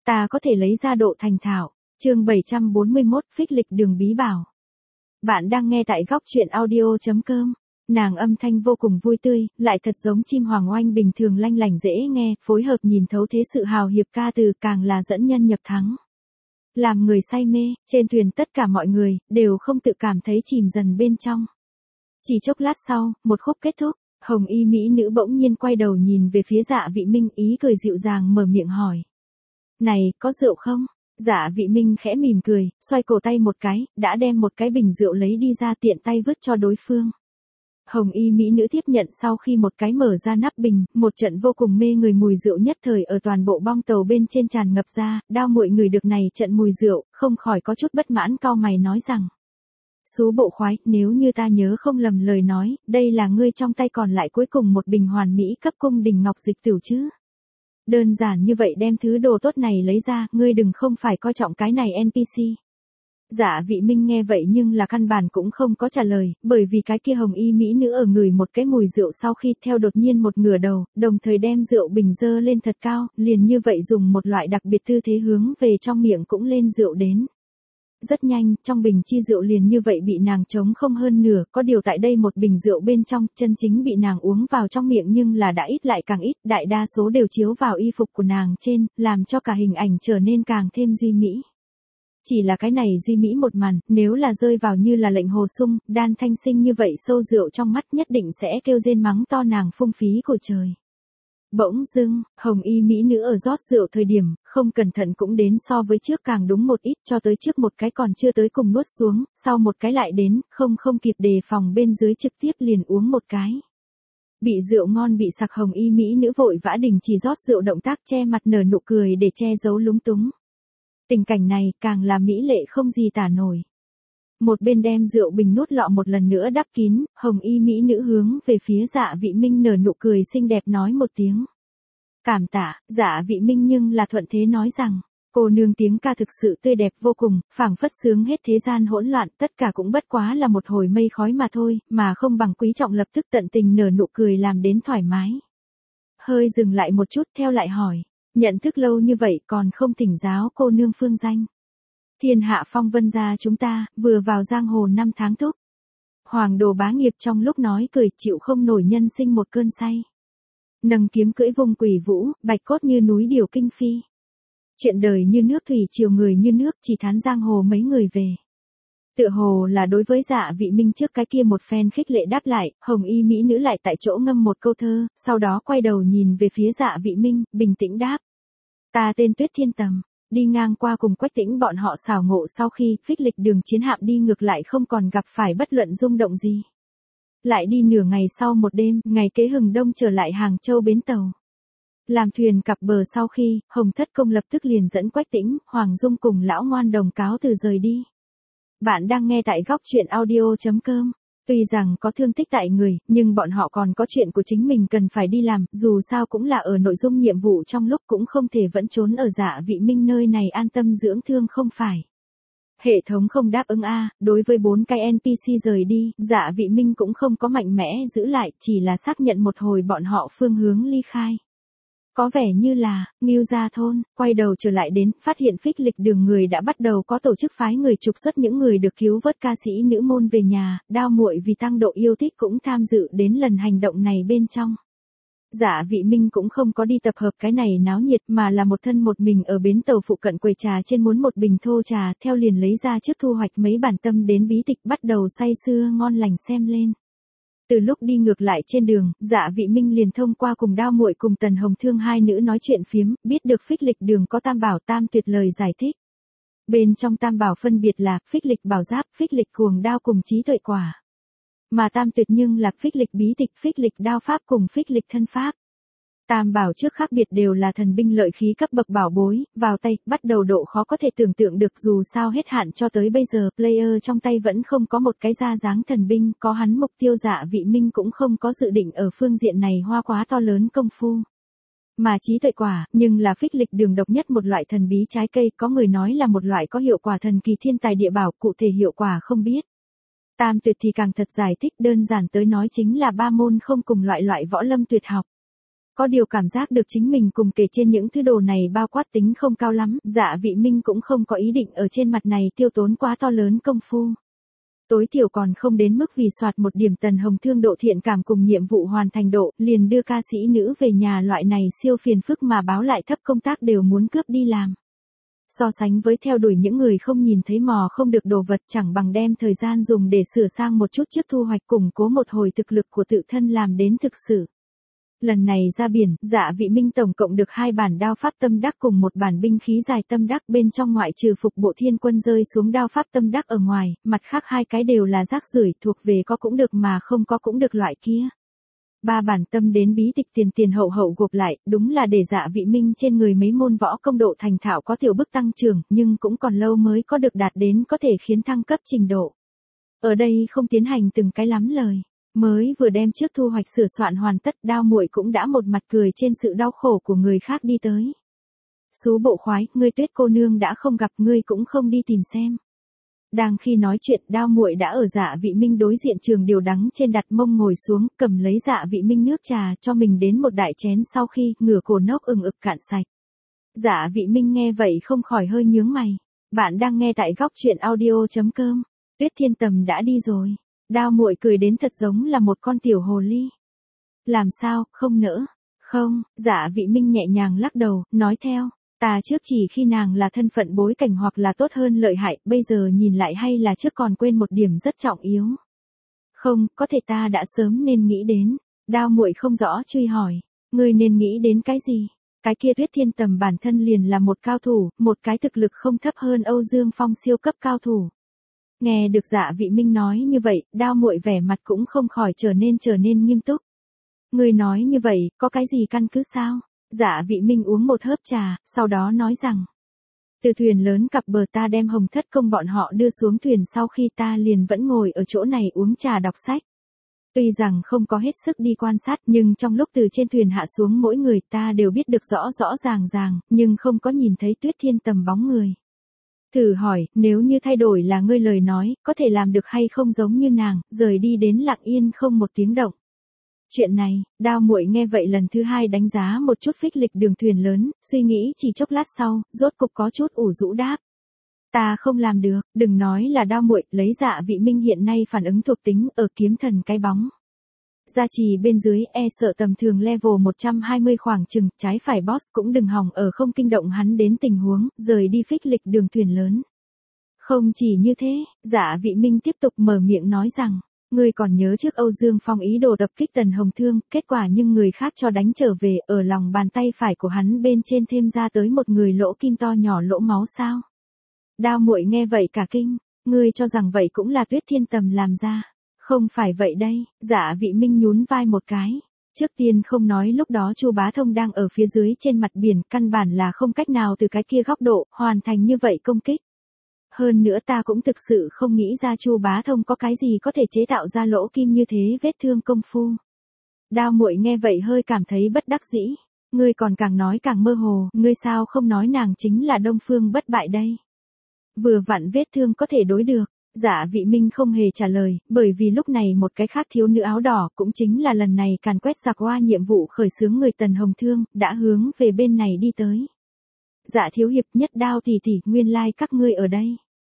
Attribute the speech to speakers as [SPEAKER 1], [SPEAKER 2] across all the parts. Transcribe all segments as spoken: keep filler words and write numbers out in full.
[SPEAKER 1] Ta có thể lấy ra độ thành thạo. Chương bảy trăm bốn mươi mốt, phích lịch đường bí bảo. Bạn đang nghe tại góc truyện audio chấm com. Nàng âm thanh vô cùng vui tươi, lại thật giống chim hoàng oanh bình thường lanh lảnh dễ nghe, phối hợp nhìn thấu thế sự hào hiệp ca từ càng là dẫn nhân nhập thắng. Làm người say mê, trên thuyền tất cả mọi người, đều không tự cảm thấy chìm dần bên trong. Chỉ chốc lát sau, một khúc kết thúc, hồng y mỹ nữ bỗng nhiên quay đầu nhìn về phía Dạ Vị Minh, ý cười dịu dàng mở miệng hỏi. Này, có rượu không? Dạ Vị Minh khẽ mỉm cười, xoay cổ tay một cái, đã đem một cái bình rượu lấy đi ra tiện tay vứt cho đối phương. Hồng y mỹ nữ tiếp nhận sau khi một cái mở ra nắp bình, một trận vô cùng mê người mùi rượu nhất thời ở toàn bộ bong tàu bên trên tràn ngập ra, đao muội người được này trận mùi rượu, không khỏi có chút bất mãn cau mày nói rằng. Xú bộ khoái, nếu như ta nhớ không lầm lời nói, đây là ngươi trong tay còn lại cuối cùng một bình hoàn mỹ cấp cung đình ngọc dịch tửu chứ. Đơn giản như vậy đem thứ đồ tốt này lấy ra, ngươi đừng không phải coi trọng cái này en pê xê. Dạ Vị Minh nghe vậy nhưng là căn bản cũng không có trả lời, bởi vì cái kia hồng y mỹ nữ ở người một cái mùi rượu sau khi theo đột nhiên một ngửa đầu, đồng thời đem rượu bình dơ lên thật cao, liền như vậy dùng một loại đặc biệt tư thế hướng về trong miệng cũng lên rượu đến. Rất nhanh, trong bình chi rượu liền như vậy bị nàng trống không hơn nửa, có điều tại đây một bình rượu bên trong, chân chính bị nàng uống vào trong miệng nhưng là đã ít lại càng ít, đại đa số đều chiếu vào y phục của nàng trên, làm cho cả hình ảnh trở nên càng thêm duy mỹ. Chỉ là cái này duy mỹ một màn, nếu là rơi vào như là lệnh hồ sung, đan thanh sinh như vậy sâu rượu trong mắt nhất định sẽ kêu rên mắng to nàng phung phí của trời. Bỗng dưng, hồng y mỹ nữ ở rót rượu thời điểm, không cẩn thận cũng đến so với trước càng đúng một ít cho tới trước một cái còn chưa tới cùng nuốt xuống, sau một cái lại đến, không không kịp đề phòng bên dưới trực tiếp liền uống một cái. Bị rượu ngon bị sặc hồng y mỹ nữ vội vã đình chỉ rót rượu động tác che mặt nở nụ cười để che giấu lúng túng. Tình cảnh này càng là mỹ lệ không gì tả nổi. Một bên đem rượu bình nút lọ một lần nữa đắp kín, hồng y mỹ nữ hướng về phía Dạ Vị Minh nở nụ cười xinh đẹp nói một tiếng. Cảm tạ, Dạ Vị Minh nhưng là thuận thế nói rằng, cô nương tiếng ca thực sự tươi đẹp vô cùng, phảng phất sướng hết thế gian hỗn loạn, tất cả cũng bất quá là một hồi mây khói mà thôi, mà không bằng quý trọng lập tức tận tình nở nụ cười làm đến thoải mái. Hơi dừng lại một chút theo lại hỏi, nhận thức lâu như vậy còn không thỉnh giáo cô nương phương danh. Thiên hạ phong vân gia chúng ta, vừa vào giang hồ năm tháng thúc. Hoàng đồ bá nghiệp trong lúc nói cười chịu không nổi nhân sinh một cơn say. Nâng kiếm cưỡi vùng quỷ vũ, bạch cốt như núi điều kinh phi. Chuyện đời như nước thủy chiều người như nước chỉ thán giang hồ mấy người về. Tựa hồ là đối với Dạ Vị Minh trước cái kia một phen khích lệ đáp lại, hồng y mỹ nữ lại tại chỗ ngâm một câu thơ, sau đó quay đầu nhìn về phía Dạ Vị Minh, bình tĩnh đáp. Ta tên Tuyết Thiên Tầm. Đi ngang qua cùng Quách Tĩnh bọn họ xảo ngộ sau khi phích lịch đường chiến hạm đi ngược lại không còn gặp phải bất luận rung động gì. Lại đi nửa ngày sau một đêm, ngày kế hừng đông trở lại Hàng Châu bến tàu. Làm thuyền cập bờ sau khi, Hồng Thất Công lập tức liền dẫn Quách Tĩnh, Hoàng Dung cùng lão ngoan đồng cáo từ rời đi. Bạn đang nghe tại góc truyện audio chấm com. Tuy rằng có thương tích tại người, nhưng bọn họ còn có chuyện của chính mình cần phải đi làm, dù sao cũng là ở nội dung nhiệm vụ trong lúc cũng không thể vẫn trốn ở Dạ Vị Minh nơi này an tâm dưỡng thương không phải. Hệ thống không đáp ứng a, đối với bốn cái en pê xê rời đi, Dạ Vị Minh cũng không có mạnh mẽ giữ lại, chỉ là xác nhận một hồi bọn họ phương hướng ly khai. Có vẻ như là, Ngưu Gia Thôn, quay đầu trở lại đến, phát hiện phích lịch đường người đã bắt đầu có tổ chức phái người trục xuất những người được cứu vớt ca sĩ nữ môn về nhà, đao muội vì tăng độ yêu thích cũng tham dự đến lần hành động này bên trong. Dạ Vị Minh cũng không có đi tập hợp cái này náo nhiệt mà là một thân một mình ở bến tàu phụ cận quầy trà trên muốn một bình thô trà, theo liền lấy ra trước thu hoạch mấy bản tâm đến bí tịch bắt đầu say sưa ngon lành xem lên. Từ lúc đi ngược lại trên đường, Dạ Vị Minh liền thông qua cùng đao muội cùng Tần Hồng Thương hai nữ nói chuyện phiếm, biết được phích lịch đường có tam bảo tam tuyệt lời giải thích. Bên trong tam bảo phân biệt là phích lịch bảo giáp, phích lịch cuồng đao cùng trí tuệ quả. Mà tam tuyệt nhưng là phích lịch bí tịch, phích lịch đao pháp cùng phích lịch thân pháp. Tam bảo trước khác biệt đều là thần binh lợi khí cấp bậc bảo bối, vào tay, bắt đầu độ khó có thể tưởng tượng được dù sao hết hạn cho tới bây giờ, player trong tay vẫn không có một cái ra dáng thần binh, có hắn mục tiêu Dạ Vị Minh cũng không có dự định ở phương diện này hoa quá to lớn công phu. Mà trí tuệ quả, nhưng là phích lịch đường độc nhất một loại thần bí trái cây, có người nói là một loại có hiệu quả thần kỳ thiên tài địa bảo, cụ thể hiệu quả không biết. Tam tuyệt thì càng thật giải thích, đơn giản tới nói chính là ba môn không cùng loại loại võ lâm tuyệt học. Có điều cảm giác được chính mình cùng kể trên những thứ đồ này bao quát tính không cao lắm, Dạ Vị Minh cũng không có ý định ở trên mặt này tiêu tốn quá to lớn công phu. Tối thiểu còn không đến mức vì soạt một điểm Tần Hồng Thương độ thiện cảm cùng nhiệm vụ hoàn thành độ, liền đưa ca sĩ nữ về nhà loại này siêu phiền phức mà báo lại thấp công tác đều muốn cướp đi làm. So sánh với theo đuổi những người không nhìn thấy mò không được đồ vật, chẳng bằng đem thời gian dùng để sửa sang một chút trước thu hoạch, củng cố một hồi thực lực của tự thân làm đến thực sự. Lần này ra biển, Dạ Vị Minh tổng cộng được hai bản đao pháp tâm đắc cùng một bản binh khí dài tâm đắc, bên trong ngoại trừ phục bộ thiên quân rơi xuống đao pháp tâm đắc ở ngoài, mặt khác hai cái đều là rác rưởi, thuộc về có cũng được mà không có cũng được loại kia. Ba bản tâm đến bí tịch tiền tiền hậu hậu gộp lại, đúng là để Dạ Vị Minh trên người mấy môn võ công độ thành thạo có tiểu bước tăng trưởng, nhưng cũng còn lâu mới có được đạt đến có thể khiến thăng cấp trình độ. Ở đây không tiến hành từng cái lắm lời. Mới vừa đem trước thu hoạch sửa soạn hoàn tất, Đao Muội cũng đã một mặt cười trên sự đau khổ của người khác đi tới. Xú bộ khoái, ngươi Tuyết cô nương đã không gặp, ngươi cũng không đi tìm xem. Đang khi nói chuyện, Đao Muội đã ở Dạ Vị Minh đối diện trường điều đắng trên đặt mông ngồi xuống, cầm lấy Dạ Vị Minh nước trà cho mình đến một đại chén, sau khi ngửa cổ nốc ừng ực cạn sạch. Dạ Vị Minh nghe vậy không khỏi hơi nhướng mày. Bạn đang nghe tại góc truyện audio chấm com. Tuyết Thiên Tầm đã đi rồi. Đao Muội cười đến thật giống là một con tiểu hồ ly. Làm sao, không nỡ? Không, Dạ Vị Minh nhẹ nhàng lắc đầu, nói theo. Ta trước chỉ khi nàng là thân phận bối cảnh hoặc là tốt hơn lợi hại, bây giờ nhìn lại hay là trước còn quên một điểm rất trọng yếu. Không, có thể ta đã sớm nên nghĩ đến. Đao Muội không rõ truy hỏi. Ngươi nên nghĩ đến cái gì? Cái kia Tuyết Thiên Tầm bản thân liền là một cao thủ, một cái thực lực không thấp hơn Âu Dương Phong siêu cấp cao thủ. Nghe được Dạ Vị Minh nói như vậy, Đao Muội vẻ mặt cũng không khỏi trở nên trở nên nghiêm túc. Ngươi nói như vậy, có cái gì căn cứ sao? Dạ Vị Minh uống một hớp trà, sau đó nói rằng. Từ thuyền lớn cặp bờ ta đem Hồng Thất Công bọn họ đưa xuống thuyền, sau khi ta liền vẫn ngồi ở chỗ này uống trà đọc sách. Tuy rằng không có hết sức đi quan sát, nhưng trong lúc từ trên thuyền hạ xuống mỗi người ta đều biết được rõ rõ ràng ràng, nhưng không có nhìn thấy Tuyết Thiên Tầm bóng người. Thử hỏi, nếu như thay đổi là ngươi lời nói, có thể làm được hay không giống như nàng, rời đi đến lặng yên không một tiếng động. Chuyện này, Đao Muội nghe vậy lần thứ hai đánh giá một chút phích lịch đường thuyền lớn, suy nghĩ chỉ chốc lát sau, rốt cục có chút ủ rũ đáp. Ta không làm được, đừng nói là Đao Muội, lấy Dạ Vị Minh hiện nay phản ứng thuộc tính ở kiếm thần cái bóng. Gia trì bên dưới e sợ tầm thường level một trăm hai mươi khoảng chừng, trái phải boss cũng đừng hòng ở không kinh động hắn đến tình huống, rời đi phích lịch đường thuyền lớn. Không chỉ như thế, Dạ Vị Minh tiếp tục mở miệng nói rằng, ngươi còn nhớ trước Âu Dương Phong ý đồ đập kích Tần Hồng Thương, kết quả nhưng người khác cho đánh trở về, ở lòng bàn tay phải của hắn bên trên thêm ra tới một người lỗ kim to nhỏ lỗ máu sao? Đao Muội nghe vậy cả kinh, ngươi cho rằng vậy cũng là Tuyết Thiên Tầm làm ra. Không phải vậy đây, Dạ Vị Minh nhún vai một cái. Trước tiên không nói lúc đó Chu Bá Thông đang ở phía dưới trên mặt biển, căn bản là không cách nào từ cái kia góc độ hoàn thành như vậy công kích. Hơn nữa ta cũng thực sự không nghĩ ra Chu Bá Thông có cái gì có thể chế tạo ra lỗ kim như thế vết thương công phu. Đao Muội nghe vậy hơi cảm thấy bất đắc dĩ. Ngươi còn càng nói càng mơ hồ, ngươi sao không nói nàng chính là Đông Phương Bất Bại đây. Vừa vặn vết thương có thể đối được. Dạ Vị Minh không hề trả lời, bởi vì lúc này một cái khác thiếu nữ áo đỏ, cũng chính là lần này càn quét giặc hoa nhiệm vụ khởi xướng người Tần Hồng Thương, đã hướng về bên này đi tới. Dạ thiếu hiệp, Nhất Đao tỷ tỷ, nguyên lai like các ngươi ở đây.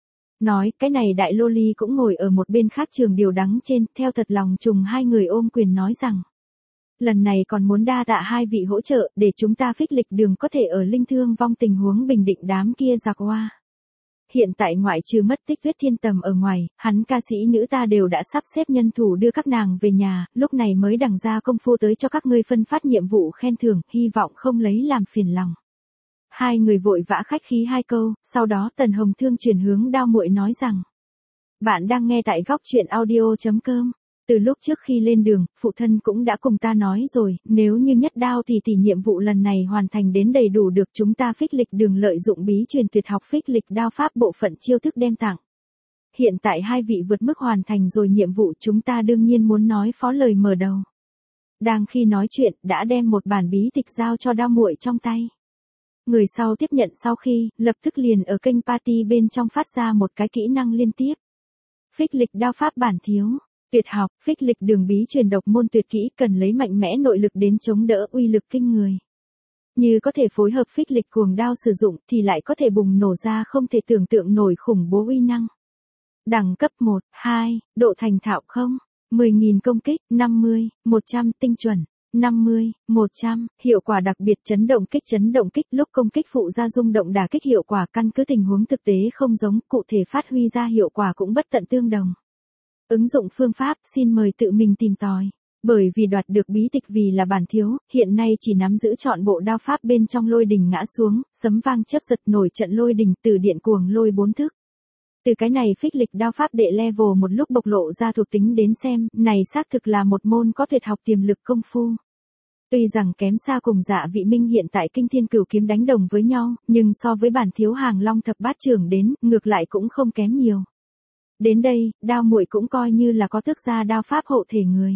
[SPEAKER 1] Nói, cái này đại lô ly cũng ngồi ở một bên khác trường điều đắng trên, theo thật lòng trùng hai người ôm quyền nói rằng. Lần này còn muốn đa tạ hai vị hỗ trợ, để chúng ta phích lịch đường có thể ở linh thương vong tình huống bình định đám kia giặc hoa. Hiện tại ngoại trừ mất tích Tuyết Thiên Tầm ở ngoài, hắn ca sĩ nữ ta đều đã sắp xếp nhân thủ đưa các nàng về nhà, lúc này mới đằng ra công phu tới cho các ngươi phân phát nhiệm vụ khen thưởng, hy vọng không lấy làm phiền lòng. Hai người vội vã khách khí hai câu, sau đó Tần Hồng Thương chuyển hướng Đao Muội nói rằng. Bạn đang nghe tại góc truyện audio chấm com. Từ lúc trước khi lên đường, phụ thân cũng đã cùng ta nói rồi, nếu như Nhất Đao thì tỷ nhiệm vụ lần này hoàn thành đến đầy đủ được chúng ta phích lịch đường lợi dụng bí truyền tuyệt học phích lịch đao pháp bộ phận chiêu thức đem tặng. Hiện tại hai vị vượt mức hoàn thành rồi nhiệm vụ, chúng ta đương nhiên muốn nói phó lời mở đầu. Đang khi nói chuyện, đã đem một bản bí tịch giao cho Đao Muội trong tay. Người sau tiếp nhận sau khi, lập tức liền ở kênh party bên trong phát ra một cái kỹ năng liên tiếp. Phích lịch đao pháp bản thiếu. Tuyệt học, phích lịch đường bí truyền độc môn tuyệt kỹ cần lấy mạnh mẽ nội lực đến chống đỡ uy lực kinh người. Như có thể phối hợp phích lịch cuồng đao sử dụng thì lại có thể bùng nổ ra không thể tưởng tượng nổi khủng bố uy năng. Đẳng cấp một, hai, độ thành thạo không, mười nghìn công kích, năm mươi, một trăm tinh chuẩn, năm mươi, một trăm, hiệu quả đặc biệt chấn động kích chấn động kích lúc công kích phụ ra rung động đả kích hiệu quả căn cứ tình huống thực tế không giống, cụ thể phát huy ra hiệu quả cũng bất tận tương đồng. Ứng dụng phương pháp, xin mời tự mình tìm tòi. Bởi vì đoạt được bí tịch vì là bản thiếu, hiện nay chỉ nắm giữ trọn bộ đao pháp bên trong lôi đình ngã xuống, sấm vang chớp giật nổi trận lôi đình từ điện cuồng lôi bốn thức. Từ cái này phích lịch đao pháp đệ level một lúc bộc lộ ra thuộc tính đến xem, này xác thực là một môn có tuyệt học tiềm lực công phu. Tuy rằng kém xa cùng Dạ Vị Minh hiện tại kinh thiên cửu kiếm đánh đồng với nhau, nhưng so với bản thiếu hàng long thập bát trưởng đến, ngược lại cũng không kém nhiều. Đến đây, đao muội cũng coi như là có thức ra đao pháp hộ thể người.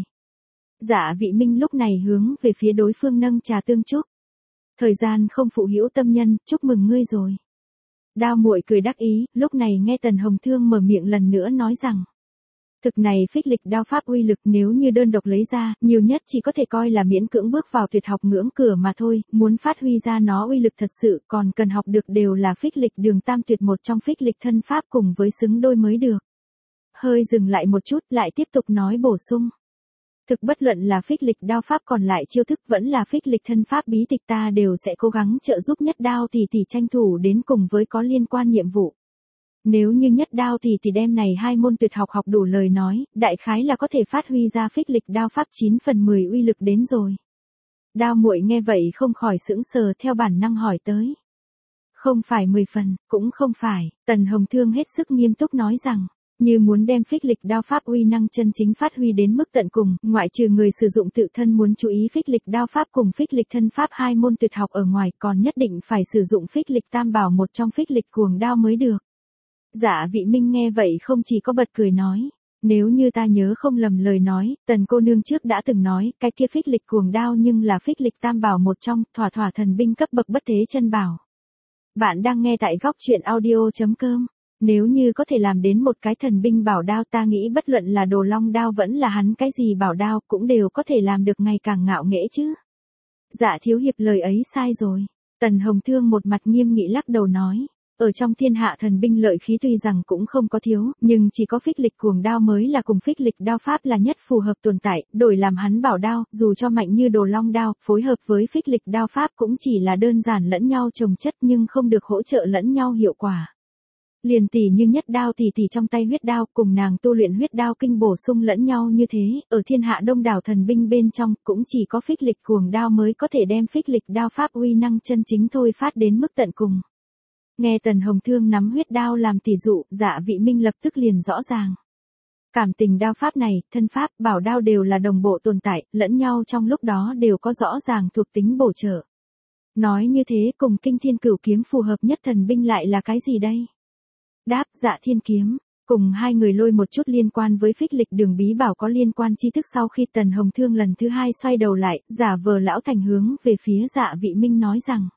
[SPEAKER 1] Dạ Vị Minh lúc này hướng về phía đối phương nâng trà tương chúc. Thời gian không phụ hữu tâm nhân, chúc mừng ngươi rồi. Đao muội cười đắc ý, lúc này nghe Tần Hồng Thương mở miệng lần nữa nói rằng. Thực này phích lịch đao pháp uy lực nếu như đơn độc lấy ra, nhiều nhất chỉ có thể coi là miễn cưỡng bước vào tuyệt học ngưỡng cửa mà thôi, muốn phát huy ra nó uy lực thật sự còn cần học được đều là phích lịch đường tam tuyệt một trong phích lịch thân pháp cùng với xứng đôi mới được. Hơi dừng lại một chút lại tiếp tục nói bổ sung. Thực bất luận là phích lịch đao pháp còn lại chiêu thức vẫn là phích lịch thân pháp bí tịch ta đều sẽ cố gắng trợ giúp Nhất Đao tỷ tỷ tranh thủ đến cùng với có liên quan nhiệm vụ. Nếu như Nhất Đao tỷ tỷ đem này hai môn tuyệt học học đủ lời nói, đại khái là có thể phát huy ra phích lịch đao pháp chín phần mười uy lực đến rồi. Đao muội nghe vậy không khỏi sững sờ theo bản năng hỏi tới. Không phải mười phần, cũng không phải, Tần Hồng Thương hết sức nghiêm túc nói rằng. Như muốn đem phích lịch đao pháp uy năng chân chính phát huy đến mức tận cùng, ngoại trừ người sử dụng tự thân muốn chú ý phích lịch đao pháp cùng phích lịch thân pháp hai môn tuyệt học ở ngoài còn nhất định phải sử dụng phích lịch tam bảo một trong phích lịch cuồng đao mới được. Dạ Vị Minh nghe vậy không chỉ có bật cười nói, nếu như ta nhớ không lầm lời nói, Tần cô nương trước đã từng nói, cái kia phích lịch cuồng đao nhưng là phích lịch tam bảo một trong, thỏa thỏa thần binh cấp bậc bất thế chân bảo. Bạn đang nghe tại góc truyện audio chấm com. Nếu như có thể làm đến một cái thần binh bảo đao ta nghĩ bất luận là đồ long đao vẫn là hắn cái gì bảo đao cũng đều có thể làm được ngày càng ngạo nghễ chứ. Dạ thiếu hiệp lời ấy sai rồi. Tần Hồng Thương một mặt nghiêm nghị lắc đầu nói. Ở trong thiên hạ thần binh lợi khí tuy rằng cũng không có thiếu, nhưng chỉ có phích lịch cuồng đao mới là cùng phích lịch đao pháp là nhất phù hợp tồn tại, đổi làm hắn bảo đao, dù cho mạnh như đồ long đao, phối hợp với phích lịch đao pháp cũng chỉ là đơn giản lẫn nhau chồng chất nhưng không được hỗ trợ lẫn nhau hiệu quả. Liền tỷ như Nhất Đao tỷ tỷ trong tay huyết đao cùng nàng tu luyện huyết đao kinh bổ sung lẫn nhau như thế, ở thiên hạ đông đảo thần binh bên trong cũng chỉ có phích lịch cuồng đao mới có thể đem phích lịch đao pháp uy năng chân chính thôi phát đến mức tận cùng. Nghe Tần Hồng Thương nắm huyết đao làm tỷ dụ, Dạ Vị Minh lập tức liền rõ ràng. Cảm tình đao pháp này, thân pháp, bảo đao đều là đồng bộ tồn tại, lẫn nhau trong lúc đó đều có rõ ràng thuộc tính bổ trợ. Nói như thế cùng kinh thiên cửu kiếm phù hợp nhất thần binh lại là cái gì đây? Đáp, Dạ Thiên kiếm. Cùng hai người lôi một chút liên quan với phích lịch đường bí bảo có liên quan tri thức sau khi Tần Hồng Thương lần thứ hai xoay đầu lại, giả vờ lão thành hướng về phía Dạ Vị Minh nói rằng.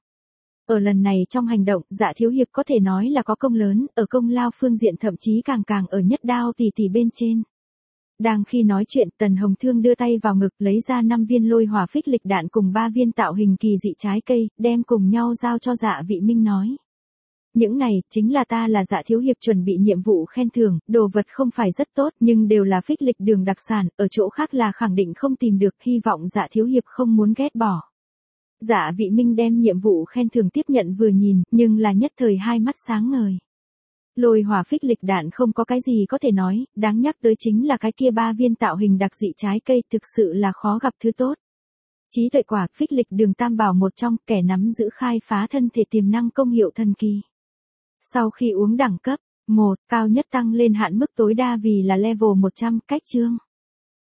[SPEAKER 1] Ở lần này trong hành động, Dạ thiếu hiệp có thể nói là có công lớn, ở công lao phương diện thậm chí càng càng ở Nhất Đao tỷ tỷ bên trên. Đang khi nói chuyện, Tần Hồng Thương đưa tay vào ngực lấy ra năm viên lôi hỏa phích lịch đạn cùng ba viên tạo hình kỳ dị trái cây, đem cùng nhau giao cho Dạ Vị Minh nói. Những này, chính là ta là Dạ thiếu hiệp chuẩn bị nhiệm vụ khen thưởng, đồ vật không phải rất tốt nhưng đều là phích lịch đường đặc sản, ở chỗ khác là khẳng định không tìm được, hy vọng Dạ thiếu hiệp không muốn ghét bỏ. Dạ Vị Minh đem nhiệm vụ khen thưởng tiếp nhận vừa nhìn, nhưng là nhất thời hai mắt sáng ngời. Lôi hỏa phích lịch đạn không có cái gì có thể nói, đáng nhắc tới chính là cái kia ba viên tạo hình đặc dị trái cây thực sự là khó gặp thứ tốt. Trí tuệ quả phích lịch đường tam bảo một trong kẻ nắm giữ khai phá thân thể tiềm năng công hiệu thần kỳ. Sau khi uống đẳng cấp, một, cao nhất tăng lên hạn mức tối đa vì là level một trăm, cách chương.